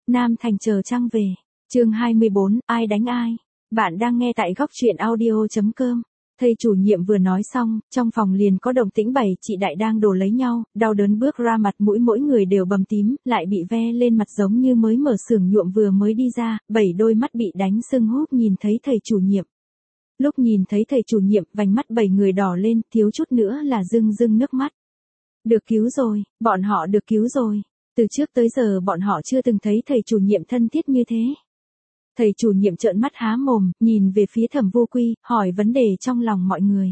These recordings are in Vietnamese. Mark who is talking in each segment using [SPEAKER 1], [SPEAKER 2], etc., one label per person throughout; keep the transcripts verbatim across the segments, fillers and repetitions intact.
[SPEAKER 1] Nam Thành chờ trăng về. Chương hai mươi bốn, ai đánh ai? Bạn đang nghe tại góc truyện audio chấm com. Thầy chủ nhiệm vừa nói xong, trong phòng liền có động tĩnh bảy chị đại đang đổ lấy nhau, đau đớn bước ra mặt mũi mỗi người đều bầm tím, lại bị ve lên mặt giống như mới mở xưởng nhuộm vừa mới đi ra, bảy đôi mắt bị đánh sưng húp nhìn thấy thầy chủ nhiệm. Lúc nhìn thấy thầy chủ nhiệm, vành mắt bảy người đỏ lên, thiếu chút nữa là rưng rưng nước mắt. Được cứu rồi, bọn họ được cứu rồi. Từ trước tới giờ bọn họ chưa từng thấy thầy chủ nhiệm thân thiết như thế. Thầy chủ nhiệm trợn mắt há mồm, nhìn về phía Thẩm Vô Quy, hỏi vấn đề trong lòng mọi người.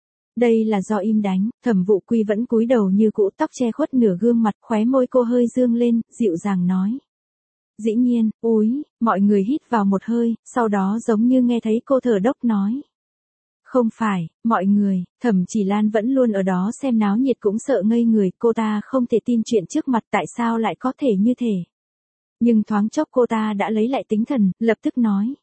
[SPEAKER 1] Đây là do im đánh, Thẩm Vô Quy vẫn cúi đầu như cũ, tóc che khuất nửa gương mặt, khóe môi cô hơi dương lên, dịu dàng nói. Dĩ nhiên, úi, mọi người hít vào một hơi, sau đó giống như nghe thấy cô thở đốc nói. Không phải, mọi người, Thẩm Chỉ Lan vẫn luôn ở đó xem náo nhiệt cũng sợ ngây người, cô ta không thể tin chuyện trước mặt tại sao lại có thể như thế. Nhưng thoáng chốc cô ta đã lấy lại tinh thần, lập tức nói.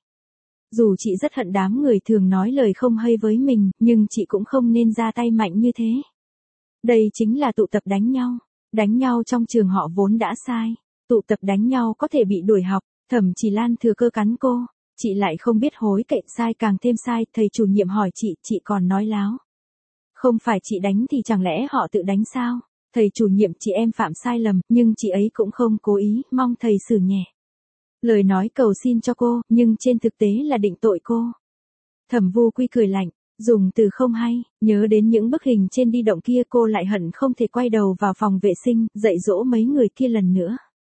[SPEAKER 1] Dù chị rất hận đám người thường nói lời không hay với mình, nhưng chị cũng không nên ra tay mạnh như thế. Đây chính là tụ tập đánh nhau. Đánh nhau trong trường họ vốn đã sai. Tụ tập đánh nhau có thể bị đuổi học. Thẩm Chỉ Lan thừa cơ cắn cô. Chị lại không biết hối cậy, sai càng thêm sai. Thầy chủ nhiệm hỏi chị, chị còn nói láo. Không phải chị đánh thì chẳng lẽ họ tự đánh sao? Thầy chủ nhiệm, chị em phạm sai lầm, nhưng chị ấy cũng không cố ý, mong thầy xử nhẹ. Lời nói cầu xin cho cô, nhưng trên thực tế là định tội cô. Thẩm Vô Quy cười lạnh, dùng từ không hay, nhớ đến những bức hình trên di động kia cô lại hận không thể quay đầu vào phòng vệ sinh, dạy dỗ mấy người kia lần nữa.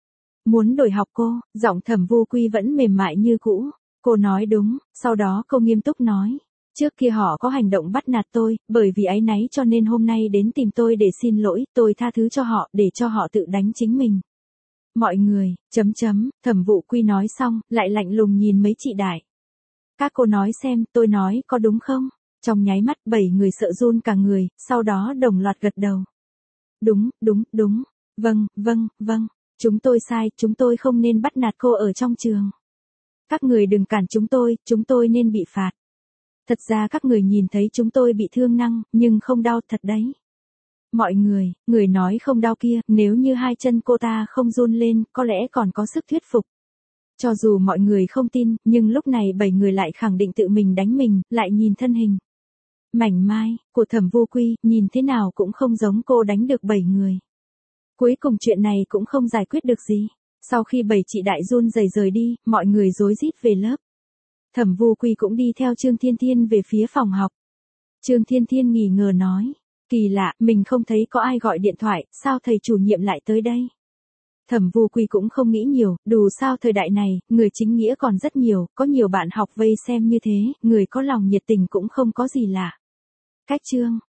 [SPEAKER 1] Muốn đổi học cô, giọng Thẩm Vô Quy vẫn mềm mại như cũ. Cô nói đúng, sau đó cô nghiêm túc nói. Trước kia họ có hành động bắt nạt tôi, bởi vì áy náy cho nên hôm nay đến tìm tôi để xin lỗi, tôi tha thứ cho họ, để cho họ tự đánh chính mình. Mọi người, chấm chấm, Thẩm Vô Quy nói xong, lại lạnh lùng nhìn mấy chị đại. Các cô nói xem, tôi nói có đúng không? Trong nháy mắt bảy người sợ run cả người, sau đó đồng loạt gật đầu. Đúng, đúng, đúng, vâng, vâng, vâng, chúng tôi sai, chúng tôi không nên bắt nạt cô ở trong trường. Các người đừng cản chúng tôi, chúng tôi nên bị phạt. Thật ra các người nhìn thấy chúng tôi bị thương năng, nhưng không đau thật đấy. Mọi người, người nói không đau kia, nếu như hai chân cô ta không run lên, có lẽ còn có sức thuyết phục. Cho dù mọi người không tin, nhưng lúc này bảy người lại khẳng định tự mình đánh mình, lại nhìn thân hình mảnh mai của Thẩm Vô Quy, nhìn thế nào cũng không giống cô đánh được bảy người. Cuối cùng chuyện này cũng không giải quyết được gì. Sau khi bảy chị đại run rẩy rời đi, mọi người rối rít về lớp. Thẩm Vô Quy cũng đi theo Trương Thiên Thiên về phía phòng học. Trương Thiên Thiên nghi ngờ nói. Kỳ lạ, mình không thấy có ai gọi điện thoại, sao thầy chủ nhiệm lại tới đây? Thẩm Vô Quy cũng không nghĩ nhiều, dù sao thời đại này, người chính nghĩa còn rất nhiều, có nhiều bạn học vây xem như thế, người có lòng nhiệt tình cũng không có gì lạ. Cách chương.